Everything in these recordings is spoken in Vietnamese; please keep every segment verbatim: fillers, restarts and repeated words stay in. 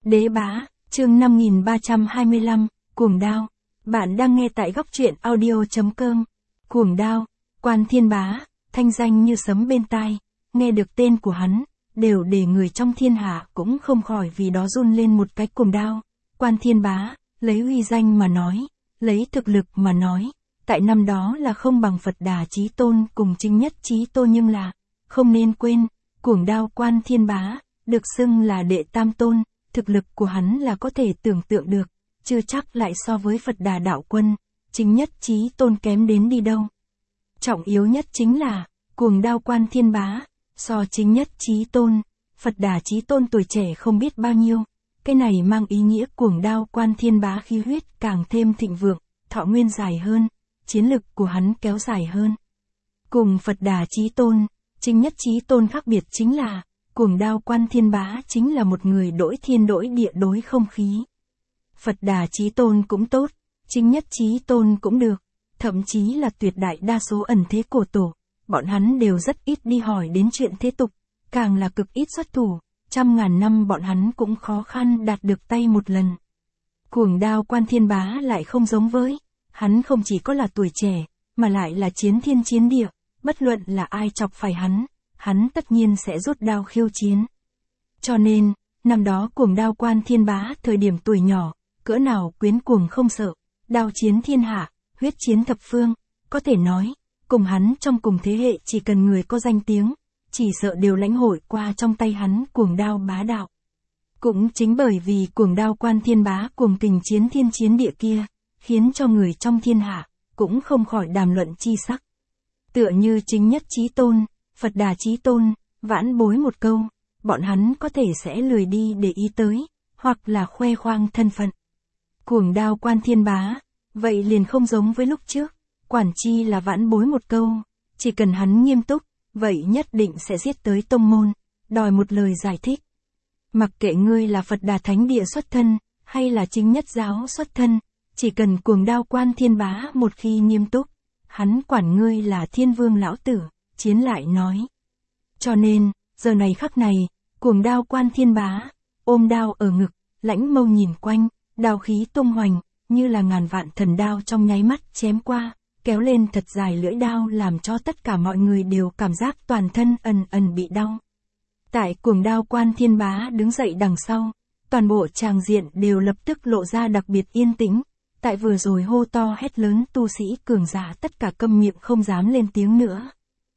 Đế Bá, chương năm nghìn ba trăm hai mươi lăm, Cuồng Đao. Bạn đang nghe tại góc truyện audio chấm com. Cuồng Đao, Quan Thiên Bá, thanh danh như sấm bên tai, nghe được tên của hắn, đều để người trong thiên hạ cũng không khỏi vì đó run lên một cái. Cuồng Đao, Quan Thiên Bá, lấy uy danh mà nói, lấy thực lực mà nói, tại năm đó là không bằng Phật Đà Chí Tôn cùng Chính Nhất Chí Tôn, nhưng là, không nên quên, Cuồng Đao Quan Thiên Bá, được xưng là đệ tam tôn, thực lực của hắn là có thể tưởng tượng được, chưa chắc lại so với Phật Đà Đạo Quân, Chính Nhất Chí Tôn kém đến đi đâu. Trọng yếu nhất chính là, Cuồng Đao Quan Thiên Bá, so Chính Nhất Chí Tôn, Phật Đà Chí Tôn tuổi trẻ không biết bao nhiêu, cái này mang ý nghĩa Cuồng Đao Quan Thiên Bá khí huyết càng thêm thịnh vượng, thọ nguyên dài hơn, chiến lực của hắn kéo dài hơn. Cùng Phật Đà Chí Tôn, Chính Nhất Chí Tôn khác biệt chính là, Cuồng Đao Quan Thiên Bá chính là một người đổi thiên đổi địa đối không khí. Phật Đà Chí Tôn cũng tốt, Chính Nhất Chí Tôn cũng được, thậm chí là tuyệt đại đa số ẩn thế cổ tổ, bọn hắn đều rất ít đi hỏi đến chuyện thế tục, càng là cực ít xuất thủ, trăm ngàn năm bọn hắn cũng khó khăn đạt được tay một lần. Cuồng Đao Quan Thiên Bá lại không giống với, hắn không chỉ có là tuổi trẻ, mà lại là chiến thiên chiến địa, bất luận là ai chọc phải hắn, hắn tất nhiên sẽ rút đao khiêu chiến. Cho nên, năm đó Cuồng Đao Quan Thiên Bá thời điểm tuổi nhỏ, cỡ nào quyến cuồng không sợ, đao chiến thiên hạ, huyết chiến thập phương, có thể nói, cùng hắn trong cùng thế hệ chỉ cần người có danh tiếng, chỉ sợ đều lãnh hội qua trong tay hắn cuồng đao bá đạo. Cũng chính bởi vì Cuồng Đao Quan Thiên Bá cuồng kình chiến thiên chiến địa kia, khiến cho người trong thiên hạ, cũng không khỏi đàm luận chi sắc. Tựa như Chính Nhất Chí Tôn, Phật Đà Chí Tôn, vãn bối một câu, bọn hắn có thể sẽ lười đi để ý tới, hoặc là khoe khoang thân phận. Cuồng Đao Quan Thiên Bá, vậy liền không giống với lúc trước, quản chi là vãn bối một câu, chỉ cần hắn nghiêm túc, vậy nhất định sẽ giết tới tông môn, đòi một lời giải thích. Mặc kệ ngươi là Phật Đà Thánh Địa xuất thân, hay là Chính Nhất Giáo xuất thân, chỉ cần Cuồng Đao Quan Thiên Bá một khi nghiêm túc, hắn quản ngươi là Thiên Vương lão tử, chiến lại nói. Cho nên, giờ này khắc này, Cuồng Đao Quan Thiên Bá, ôm đao ở ngực, lãnh mâu nhìn quanh, đao khí tung hoành, như là ngàn vạn thần đao trong nháy mắt chém qua, kéo lên thật dài lưỡi đao làm cho tất cả mọi người đều cảm giác toàn thân ần ần bị đau. Tại Cuồng Đao Quan Thiên Bá đứng dậy đằng sau, toàn bộ tràng diện đều lập tức lộ ra đặc biệt yên tĩnh, tại vừa rồi hô to hét lớn tu sĩ cường giả tất cả câm miệng không dám lên tiếng nữa.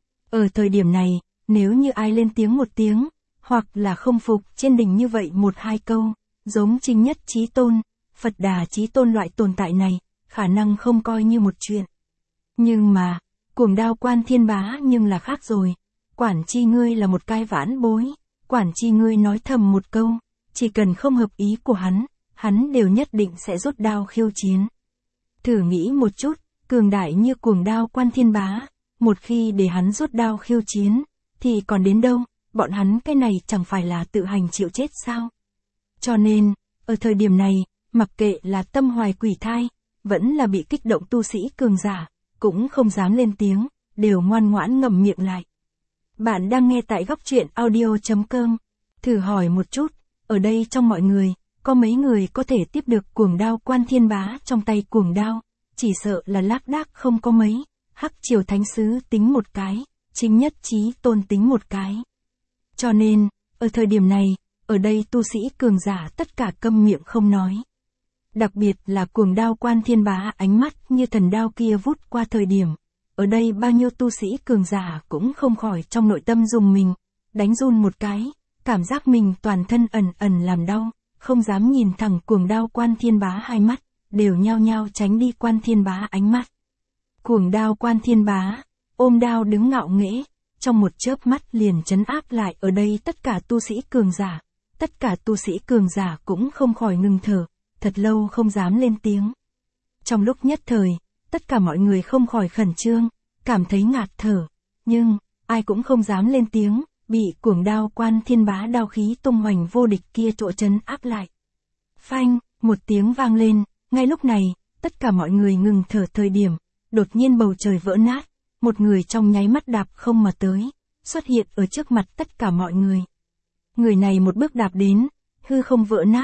Ở thời điểm này, nếu như ai lên tiếng một tiếng, hoặc là không phục trên đỉnh như vậy một hai câu, giống Chính Nhất Chí Tôn, Phật Đà Chí Tôn loại tồn tại này, khả năng không coi như một chuyện. Nhưng mà, Cuồng Đao Quan Thiên Bá nhưng là khác rồi, quản chi ngươi là một cái vãn bối, quản chi ngươi nói thầm một câu, chỉ cần không hợp ý của hắn, hắn đều nhất định sẽ rút đao khiêu chiến. Thử nghĩ một chút, cường đại như Cuồng Đao Quan Thiên Bá, một khi để hắn rút đao khiêu chiến, thì còn đến đâu, bọn hắn cái này chẳng phải là tự hành chịu chết sao? Cho nên, ở thời điểm này, mặc kệ là tâm hoài quỷ thai, vẫn là bị kích động tu sĩ cường giả, cũng không dám lên tiếng, đều ngoan ngoãn ngậm miệng lại. Bạn đang nghe tại góc truyện audio chấm com. Thử hỏi một chút, ở đây trong mọi người, có mấy người có thể tiếp được Cuồng Đao Quan Thiên Bá trong tay cuồng đao, chỉ sợ là lác đác không có mấy, Hắc Triều Thánh Sứ tính một cái, Chính Nhất Chí Tôn tính một cái. Cho nên, ở thời điểm này, ở đây tu sĩ cường giả tất cả câm miệng không nói. Đặc biệt là Cuồng Đao Quan Thiên Bá ánh mắt như thần đao kia vút qua thời điểm, ở đây bao nhiêu tu sĩ cường giả cũng không khỏi trong nội tâm dùng mình, đánh run một cái, cảm giác mình toàn thân ẩn ẩn làm đau, không dám nhìn thẳng Cuồng Đao Quan Thiên Bá hai mắt, đều nhao nhao tránh đi Quan Thiên Bá ánh mắt. Cuồng Đao Quan Thiên Bá, ôm đao đứng ngạo nghễ, trong một chớp mắt liền trấn áp lại ở đây tất cả tu sĩ cường giả, tất cả tu sĩ cường giả cũng không khỏi ngừng thở, thật lâu không dám lên tiếng. Trong lúc nhất thời, tất cả mọi người không khỏi khẩn trương, cảm thấy ngạt thở, nhưng, ai cũng không dám lên tiếng, bị Cuồng Đao Quan Thiên Bá đao khí tung hoành vô địch kia trộ trấn áp lại. Phanh, một tiếng vang lên, ngay lúc này, tất cả mọi người ngừng thở thời điểm, đột nhiên bầu trời vỡ nát, một người trong nháy mắt đạp không mà tới, xuất hiện ở trước mặt tất cả mọi người. Người này một bước đạp đến, hư không vỡ nát,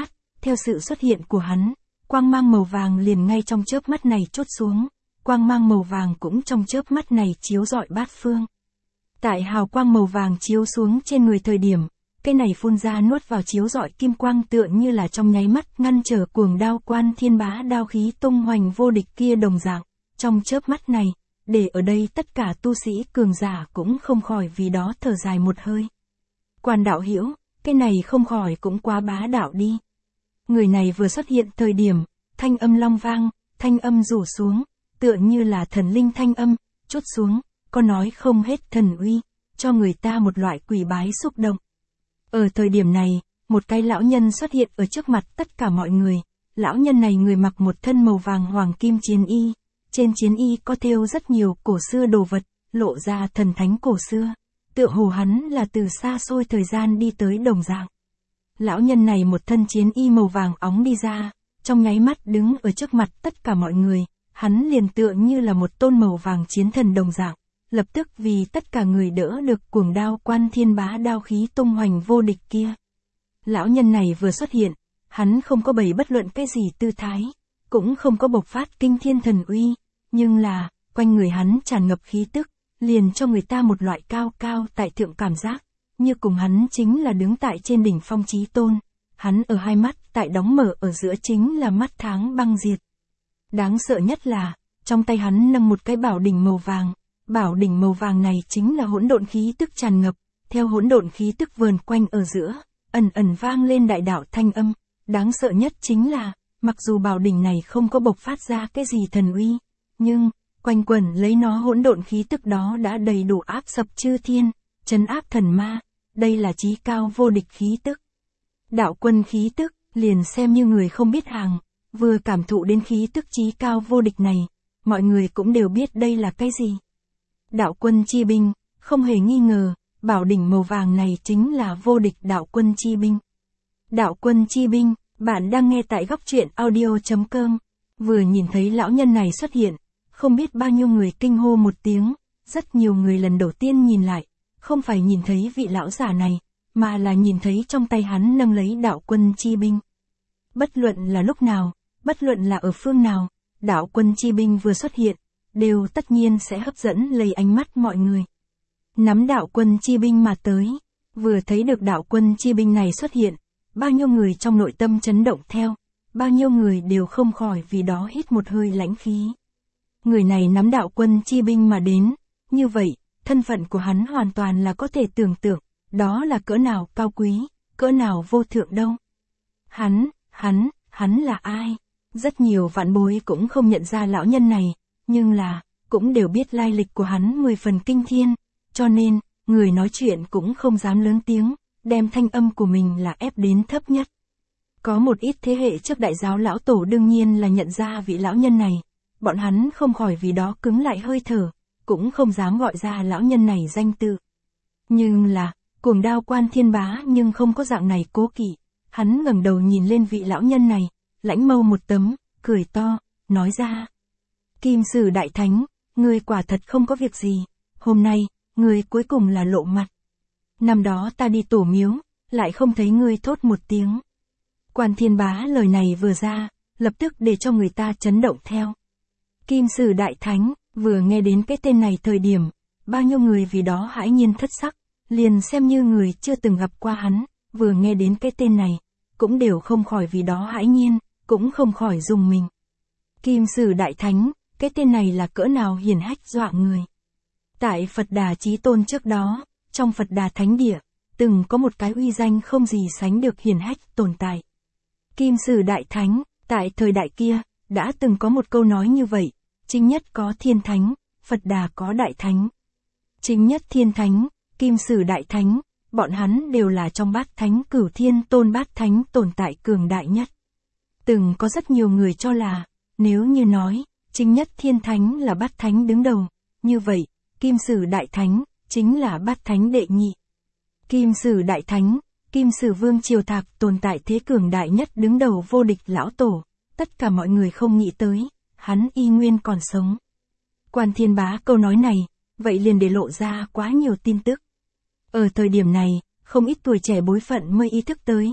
theo sự xuất hiện của hắn, quang mang màu vàng liền ngay trong chớp mắt này chốt xuống, quang mang màu vàng cũng trong chớp mắt này chiếu rọi bát phương. Tại hào quang màu vàng chiếu xuống trên người thời điểm, cái này phun ra nuốt vào chiếu rọi kim quang tựa như là trong nháy mắt ngăn trở cuồng đao quan thiên bá đao khí tung hoành vô địch kia đồng dạng, trong chớp mắt này, để ở đây tất cả tu sĩ cường giả cũng không khỏi vì đó thở dài một hơi. Quan đạo hữu, cái này không khỏi cũng quá bá đạo đi. Người này vừa xuất hiện thời điểm, thanh âm long vang, thanh âm rủ xuống, tựa như là thần linh thanh âm, chút xuống, có nói không hết thần uy, cho người ta một loại quỳ bái xúc động. Ở thời điểm này, một cái lão nhân xuất hiện ở trước mặt tất cả mọi người, lão nhân này người mặc một thân màu vàng hoàng kim chiến y, trên chiến y có thêu rất nhiều cổ xưa đồ vật, lộ ra thần thánh cổ xưa, tựa hồ hắn là từ xa xôi thời gian đi tới đồng dạng. Lão nhân này một thân chiến y màu vàng óng đi ra, trong nháy mắt đứng ở trước mặt tất cả mọi người, hắn liền tựa như là một tôn màu vàng chiến thần đồng dạng, lập tức vì tất cả người đỡ được cuồng đao quan thiên bá đao khí tung hoành vô địch kia. Lão nhân này vừa xuất hiện, hắn không có bày bất luận cái gì tư thái, cũng không có bộc phát kinh thiên thần uy, nhưng là, quanh người hắn tràn ngập khí tức, liền cho người ta một loại cao cao tại thượng cảm giác, như cùng hắn chính là đứng tại trên đỉnh phong chí tôn, hắn ở hai mắt tại đóng mở ở giữa chính là mắt tháng băng diệt. Đáng sợ nhất là, trong tay hắn nâng một cái bảo đỉnh màu vàng, bảo đỉnh màu vàng này chính là hỗn độn khí tức tràn ngập, theo hỗn độn khí tức vờn quanh ở giữa, ẩn ẩn vang lên đại đạo thanh âm, đáng sợ nhất chính là, mặc dù bảo đỉnh này không có bộc phát ra cái gì thần uy, nhưng, quanh quẩn lấy nó hỗn độn khí tức đó đã đầy đủ áp sập chư thiên, trấn áp thần ma, đây là chí cao vô địch khí tức. Đạo quân khí tức, liền xem như người không biết hàng, vừa cảm thụ đến khí tức chí cao vô địch này, mọi người cũng đều biết đây là cái gì. Đạo quân chi binh, không hề nghi ngờ, bảo đỉnh màu vàng này chính là vô địch đạo quân chi binh. Đạo quân chi binh, bạn đang nghe tại góc truyện audio chấm com, vừa nhìn thấy lão nhân này xuất hiện, không biết bao nhiêu người kinh hô một tiếng, rất nhiều người lần đầu tiên nhìn lại, không phải nhìn thấy vị lão giả này, mà là nhìn thấy trong tay hắn nâng lấy đạo quân chi binh. Bất luận là lúc nào, bất luận là ở phương nào, đạo quân chi binh vừa xuất hiện, đều tất nhiên sẽ hấp dẫn lấy ánh mắt mọi người. Nắm đạo quân chi binh mà tới, vừa thấy được đạo quân chi binh này xuất hiện, bao nhiêu người trong nội tâm chấn động theo, bao nhiêu người đều không khỏi vì đó hít một hơi lãnh khí. Người này nắm đạo quân chi binh mà đến, như vậy, thân phận của hắn hoàn toàn là có thể tưởng tượng, đó là cỡ nào cao quý, cỡ nào vô thượng đâu. Hắn, hắn, hắn là ai? Rất nhiều vạn bối cũng không nhận ra lão nhân này, nhưng là, cũng đều biết lai lịch của hắn mười phần kinh thiên, cho nên, người nói chuyện cũng không dám lớn tiếng, đem thanh âm của mình là ép đến thấp nhất. Có một ít thế hệ trước đại giáo lão tổ đương nhiên là nhận ra vị lão nhân này, bọn hắn không khỏi vì đó cứng lại hơi thở, cũng không dám gọi ra lão nhân này danh tự. Nhưng là, cuồng đao quan thiên bá nhưng không có dạng này cố kỵ, hắn ngẩng đầu nhìn lên vị lão nhân này, lãnh mâu một tấm, cười to, nói ra. Kim Sử Đại Thánh, ngươi quả thật không có việc gì, hôm nay, ngươi cuối cùng là lộ mặt. Năm đó ta đi tổ miếu, lại không thấy ngươi thốt một tiếng. Quan thiên bá lời này vừa ra, lập tức để cho người ta chấn động theo. Kim Sử Đại Thánh, vừa nghe đến cái tên này thời điểm, bao nhiêu người vì đó hãi nhiên thất sắc, liền xem như người chưa từng gặp qua hắn, vừa nghe đến cái tên này, cũng đều không khỏi vì đó hãi nhiên, cũng không khỏi rùng mình. Kim Sử Đại Thánh, cái tên này là cỡ nào hiển hách dọa người. Tại Phật Đà Chí Tôn trước đó, trong Phật Đà Thánh Địa, từng có một cái uy danh không gì sánh được hiển hách tồn tại. Kim Sử Đại Thánh, tại thời đại kia, đã từng có một câu nói như vậy, chính nhất có thiên thánh, Phật Đà có đại thánh. Chính nhất thiên thánh, Kim Sử Đại Thánh, bọn hắn đều là trong bát thánh cửu thiên tôn bát thánh tồn tại cường đại nhất. Từng có rất nhiều người cho là, nếu như nói, chính nhất thiên thánh là bát thánh đứng đầu, như vậy, Kim Sử Đại Thánh, chính là bát thánh đệ nhị. Kim Sử Đại Thánh, Kim Sử Vương Triều Thạc tồn tại thế cường đại nhất đứng đầu vô địch lão tổ, tất cả mọi người không nghĩ tới, hắn y nguyên còn sống. Quan thiên bá câu nói này, vậy liền để lộ ra quá nhiều tin tức. Ở thời điểm này, không ít tuổi trẻ bối phận mới ý thức tới,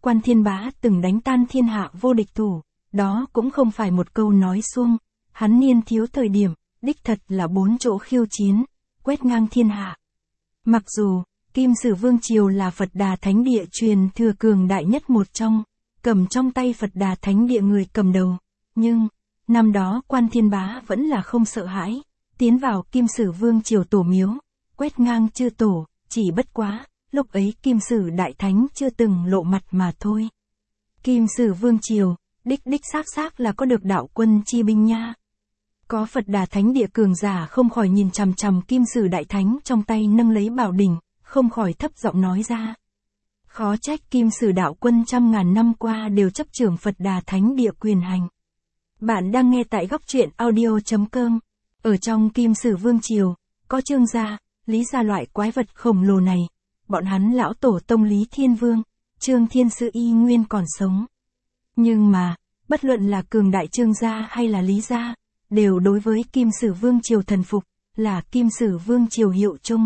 Quan Thiên Bá từng đánh tan thiên hạ vô địch thủ, đó cũng không phải một câu nói suông, hắn niên thiếu thời điểm, đích thật là bốn chỗ khiêu chiến, quét ngang thiên hạ. Mặc dù, Kim Sử Vương Triều là Phật Đà Thánh Địa truyền thừa cường đại nhất một trong, cầm trong tay Phật Đà Thánh Địa người cầm đầu, nhưng, năm đó Quan Thiên Bá vẫn là không sợ hãi, tiến vào Kim Sử Vương Triều tổ miếu, quét ngang chư tổ, chỉ bất quá, lúc ấy Kim Sử Đại Thánh chưa từng lộ mặt mà thôi. Kim Sử Vương Triều, đích đích xác xác là có được đạo quân chi binh nha. Có Phật Đà Thánh Địa cường giả không khỏi nhìn chằm chằm Kim Sử Đại Thánh trong tay nâng lấy bảo đỉnh, không khỏi thấp giọng nói ra. Khó trách Kim Sử đạo quân trăm ngàn năm qua đều chấp trưởng Phật Đà Thánh Địa quyền hành. Bạn đang nghe tại góc truyện audio chấm com. Ở trong Kim Sử Vương Triều, có Trương gia, Lý gia loại quái vật khổng lồ này, bọn hắn lão tổ tông Lý Thiên Vương, Trương Thiên Sư y nguyên còn sống. Nhưng mà, bất luận là cường đại Trương gia hay là Lý gia, đều đối với Kim Sử Vương Triều thần phục, là Kim Sử Vương Triều hiệu chung.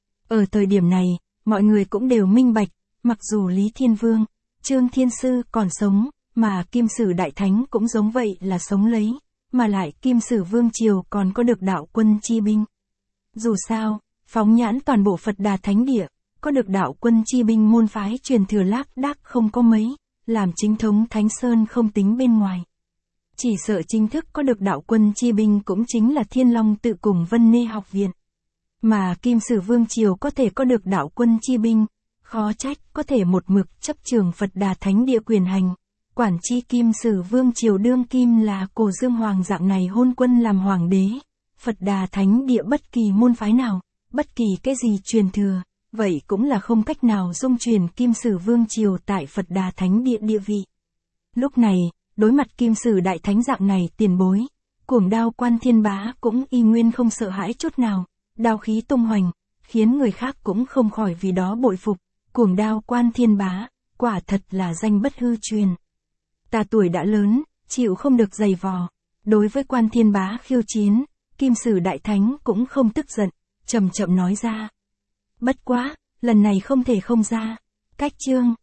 Ở thời điểm này, mọi người cũng đều minh bạch, mặc dù Lý Thiên Vương, Trương Thiên Sư còn sống, mà Kim Sử Đại Thánh cũng giống vậy là sống lấy, mà lại Kim Sử Vương Triều còn có được đạo quân chi binh. Dù sao, phóng nhãn toàn bộ Phật Đà Thánh Địa, có được đạo quân chi binh môn phái truyền thừa lác đác không có mấy, làm chính thống Thánh Sơn không tính bên ngoài. Chỉ sợ chính thức có được đạo quân chi binh cũng chính là Thiên Long tự cùng Vân Nê học viện. Mà Kim Sử Vương Triều có thể có được đạo quân chi binh, khó trách có thể một mực chấp trường Phật Đà Thánh Địa quyền hành. Quản chi Kim Sử Vương Triều đương kim là Cổ Dương Hoàng dạng này hôn quân làm hoàng đế. Phật Đà Thánh Địa bất kỳ môn phái nào, bất kỳ cái gì truyền thừa, vậy cũng là không cách nào dung truyền Kim Sử Vương Triều tại Phật Đà Thánh Địa địa vị. Lúc này, đối mặt Kim Sử Đại Thánh dạng này tiền bối, Cuồng Đao Quan Thiên Bá cũng y nguyên không sợ hãi chút nào, đao khí tung hoành, khiến người khác cũng không khỏi vì đó bội phục. Cuồng Đao Quan Thiên Bá, quả thật là danh bất hư truyền. Ta tuổi đã lớn, chịu không được giày vò. Đối với Quan Thiên Bá khiêu chiến, Kim Sử Đại Thánh cũng không tức giận, chậm chậm nói ra. Bất quá, lần này không thể không ra. Cách chương.